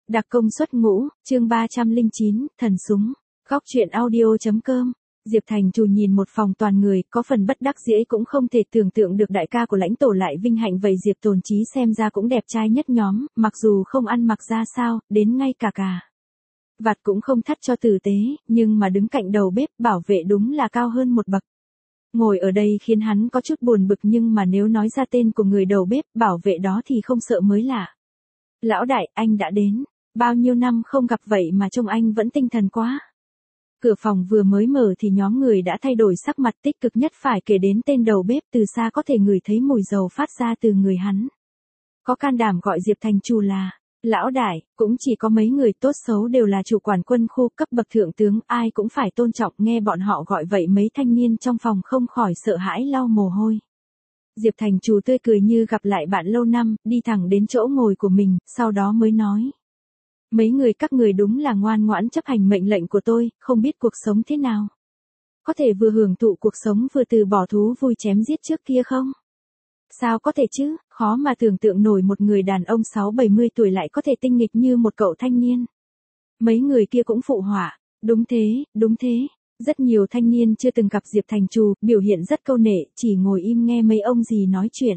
Đặc công xuất ngũ, chương 309, thần súng. Góc truyện audio.com. Diệp Thành Trù nhìn một phòng toàn người, có phần bất đắc dĩ cũng không thể tưởng tượng được đại ca của lãnh tổ lại vinh hạnh vậy. Diệp Tồn Chí xem ra cũng đẹp trai nhất nhóm, mặc dù không ăn mặc ra sao, đến ngay cả vạt cũng không thắt cho tử tế, nhưng mà đứng cạnh đầu bếp bảo vệ đúng là cao hơn một bậc. Ngồi ở đây khiến hắn có chút buồn bực, nhưng mà nếu nói ra tên của người đầu bếp bảo vệ đó thì không sợ mới lạ. Lão đại, anh đã đến. Bao nhiêu năm không gặp vậy mà trông anh vẫn tinh thần quá. Cửa phòng vừa mới mở thì nhóm người đã thay đổi sắc mặt, tích cực nhất phải kể đến tên đầu bếp, từ xa có thể ngửi thấy mùi dầu phát ra từ người hắn. Có can đảm gọi Diệp Thành Trù là lão đại, cũng chỉ có mấy người tốt xấu đều là chủ quản quân khu cấp bậc thượng tướng, ai cũng phải tôn trọng. Nghe bọn họ gọi vậy mấy thanh niên trong phòng không khỏi sợ hãi lau mồ hôi. Diệp Thành Trù tươi cười như gặp lại bạn lâu năm, đi thẳng đến chỗ ngồi của mình, sau đó mới nói. Mấy người các người đúng là ngoan ngoãn chấp hành mệnh lệnh của tôi, không biết cuộc sống thế nào. Có thể vừa hưởng thụ cuộc sống vừa từ bỏ thú vui chém giết trước kia không? Sao có thể chứ, khó mà tưởng tượng nổi một người đàn ông 60-70 tuổi lại có thể tinh nghịch như một cậu thanh niên. Mấy người kia cũng phụ họa, đúng thế. Rất nhiều thanh niên chưa từng gặp Diệp Thành Trù, biểu hiện rất câu nệ, chỉ ngồi im nghe mấy ông gì nói chuyện.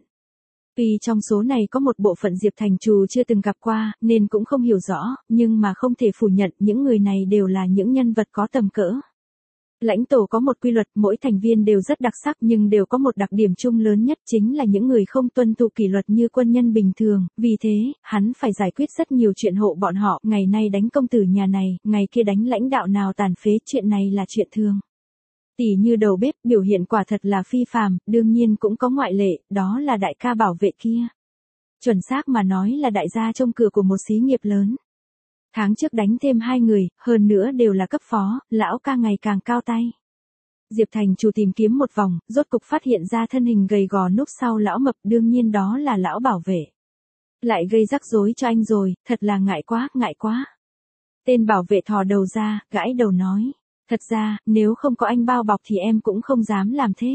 Vì trong số này có một bộ phận Diệp Thành Trù chưa từng gặp qua, nên cũng không hiểu rõ, nhưng mà không thể phủ nhận những người này đều là những nhân vật có tầm cỡ. Lãnh tổ có một quy luật, mỗi thành viên đều rất đặc sắc nhưng đều có một đặc điểm chung lớn nhất, chính là những người không tuân thủ kỷ luật như quân nhân bình thường, vì thế, hắn phải giải quyết rất nhiều chuyện hộ bọn họ, ngày nay đánh công tử nhà này, ngày kia đánh lãnh đạo nào tàn phế, chuyện này là chuyện thường. Tỷ như đầu bếp biểu hiện quả thật là phi phàm, đương nhiên cũng có ngoại lệ, đó là đại ca bảo vệ kia. Chuẩn xác mà nói là đại gia trông cửa của một xí nghiệp lớn. Tháng trước đánh thêm 2 người, hơn nữa đều là cấp phó, lão ca ngày càng cao tay. Diệp Thành Trù tìm kiếm một vòng, rốt cục phát hiện ra thân hình gầy gò núp sau lão mập, đương nhiên đó là lão bảo vệ. Lại gây rắc rối cho anh rồi, thật là ngại quá. Tên bảo vệ thò đầu ra, gãi đầu nói. Thật ra, nếu không có anh bao bọc thì em cũng không dám làm thế.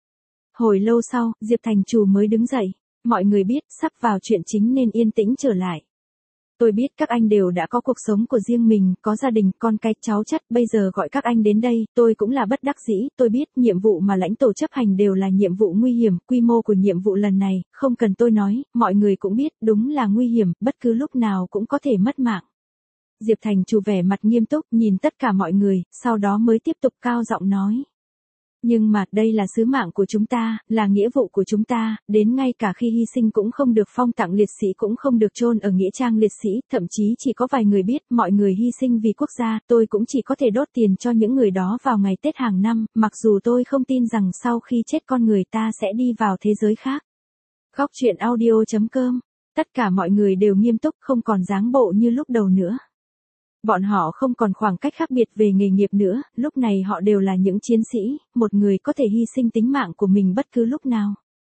Hồi lâu sau, Diệp Thành Trù mới đứng dậy. Mọi người biết, sắp vào chuyện chính nên yên tĩnh trở lại. Tôi biết các anh đều đã có cuộc sống của riêng mình, có gia đình, con cái, cháu chắt, bây giờ gọi các anh đến đây, tôi cũng là bất đắc dĩ, tôi biết nhiệm vụ mà lãnh tổ chấp hành đều là nhiệm vụ nguy hiểm, quy mô của nhiệm vụ lần này, không cần tôi nói, mọi người cũng biết, đúng là nguy hiểm, bất cứ lúc nào cũng có thể mất mạng. Diệp Thành Trù vẻ mặt nghiêm túc, nhìn tất cả mọi người, sau đó mới tiếp tục cao giọng nói. Nhưng mà, đây là sứ mạng của chúng ta, là nghĩa vụ của chúng ta, đến ngay cả khi hy sinh cũng không được phong tặng liệt sĩ, cũng không được chôn ở nghĩa trang liệt sĩ, thậm chí chỉ có vài người biết, mọi người hy sinh vì quốc gia, tôi cũng chỉ có thể đốt tiền cho những người đó vào ngày Tết hàng năm, mặc dù tôi không tin rằng sau khi chết con người ta sẽ đi vào thế giới khác. Góc truyện audio.com. Tất cả mọi người đều nghiêm túc, không còn dáng bộ như lúc đầu nữa. Bọn họ không còn khoảng cách khác biệt về nghề nghiệp nữa, lúc này họ đều là những chiến sĩ, một người có thể hy sinh tính mạng của mình bất cứ lúc nào.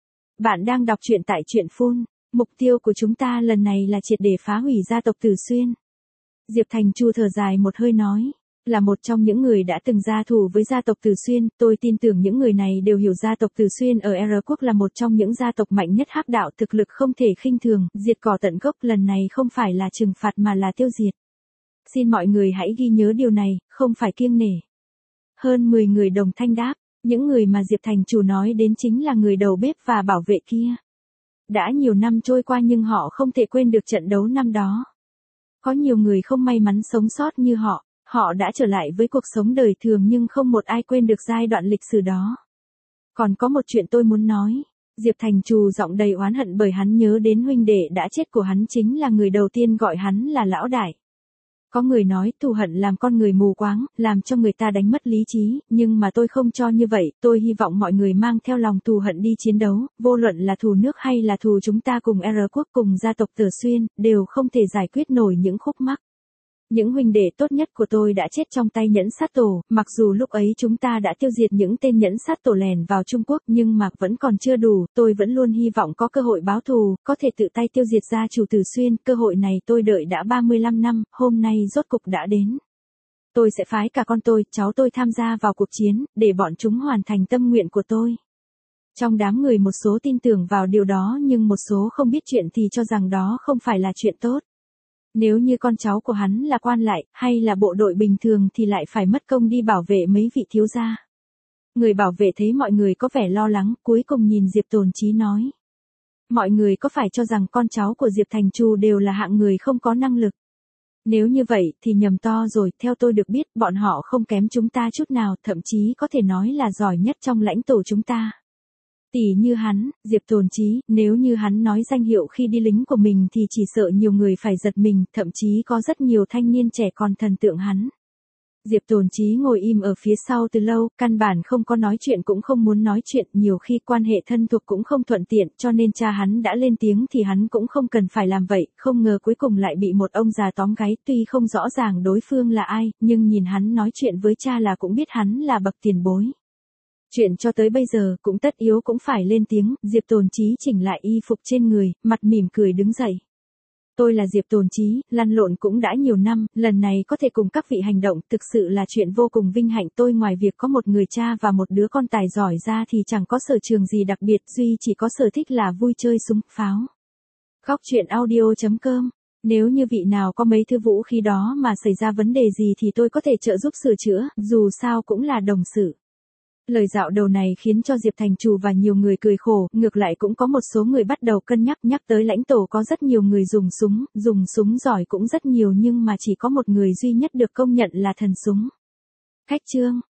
Bạn đang đọc truyện tại truyện Phun. Mục tiêu của chúng ta lần này là triệt để phá hủy gia tộc Tử Xuyên. Diệp Thành Trù thở dài một hơi nói. Là một trong những người đã từng gia thủ với gia tộc Tử Xuyên, tôi tin tưởng những người này đều hiểu gia tộc Tử Xuyên ở R quốc là một trong những gia tộc mạnh nhất hắc đạo, thực lực không thể khinh thường, diệt cỏ tận gốc, lần này không phải là trừng phạt mà là tiêu diệt. Xin mọi người hãy ghi nhớ điều này, không phải kiêng nể. Hơn 10 người đồng thanh đáp, những người mà Diệp Thành Trù nói đến chính là người đầu bếp và bảo vệ kia. Đã nhiều năm trôi qua nhưng họ không thể quên được trận đấu năm đó. Có nhiều người không may mắn sống sót như họ đã trở lại với cuộc sống đời thường nhưng không một ai quên được giai đoạn lịch sử đó. Còn có một chuyện tôi muốn nói. Diệp Thành Trù giọng đầy oán hận bởi hắn nhớ đến huynh đệ đã chết của hắn chính là người đầu tiên gọi hắn là lão đại. Có người nói thù hận làm con người mù quáng, làm cho người ta đánh mất lý trí, nhưng mà tôi không cho như vậy, tôi hy vọng mọi người mang theo lòng thù hận đi chiến đấu, vô luận là thù nước hay là thù chúng ta cùng R quốc cùng gia tộc Tử Xuyên, đều không thể giải quyết nổi những khúc mắc. Những huynh đệ tốt nhất của tôi đã chết trong tay nhẫn sát tổ, mặc dù lúc ấy chúng ta đã tiêu diệt những tên nhẫn sát tổ lèn vào Trung Quốc nhưng mà vẫn còn chưa đủ, tôi vẫn luôn hy vọng có cơ hội báo thù, có thể tự tay tiêu diệt gia chủ Tử Xuyên, cơ hội này tôi đợi đã 35 năm, hôm nay rốt cục đã đến. Tôi sẽ phái cả con tôi, cháu tôi tham gia vào cuộc chiến, để bọn chúng hoàn thành tâm nguyện của tôi. Trong đám người một số tin tưởng vào điều đó nhưng một số không biết chuyện thì cho rằng đó không phải là chuyện tốt. Nếu như con cháu của hắn là quan lại, hay là bộ đội bình thường thì lại phải mất công đi bảo vệ mấy vị thiếu gia. Người bảo vệ thấy mọi người có vẻ lo lắng, cuối cùng nhìn Diệp Tồn Chí nói. Mọi người có phải cho rằng con cháu của Diệp Thành Trù đều là hạng người không có năng lực? Nếu như vậy thì nhầm to rồi, theo tôi được biết bọn họ không kém chúng ta chút nào, thậm chí có thể nói là giỏi nhất trong lãnh tổ chúng ta. Tỷ như hắn, Diệp Tồn Chí, nếu như hắn nói danh hiệu khi đi lính của mình thì chỉ sợ nhiều người phải giật mình, thậm chí có rất nhiều thanh niên trẻ còn thần tượng hắn. Diệp Tồn Chí ngồi im ở phía sau từ lâu, căn bản không có nói chuyện cũng không muốn nói chuyện, nhiều khi quan hệ thân thuộc cũng không thuận tiện, cho nên cha hắn đã lên tiếng thì hắn cũng không cần phải làm vậy, không ngờ cuối cùng lại bị một ông già tóm gáy, tuy không rõ ràng đối phương là ai, nhưng nhìn hắn nói chuyện với cha là cũng biết hắn là bậc tiền bối. Chuyện cho tới bây giờ cũng tất yếu cũng phải lên tiếng, Diệp Tồn Chí chỉnh lại y phục trên người, mặt mỉm cười đứng dậy. Tôi là Diệp Tồn Chí, lăn lộn cũng đã nhiều năm, lần này có thể cùng các vị hành động thực sự là chuyện vô cùng vinh hạnh. Tôi ngoài việc có một người cha và một đứa con tài giỏi ra thì chẳng có sở trường gì đặc biệt, duy chỉ có sở thích là vui chơi súng, pháo. Góc truyện audio.com. Nếu như vị nào có mấy thứ vũ khí đó mà xảy ra vấn đề gì thì tôi có thể trợ giúp sửa chữa, dù sao cũng là đồng sự. Lời dạo đầu này khiến cho Diệp Thành Trù và nhiều người cười khổ, ngược lại cũng có một số người bắt đầu cân nhắc tới lãnh tổ có rất nhiều người dùng súng giỏi cũng rất nhiều nhưng mà chỉ có một người duy nhất được công nhận là thần súng. Khách chương.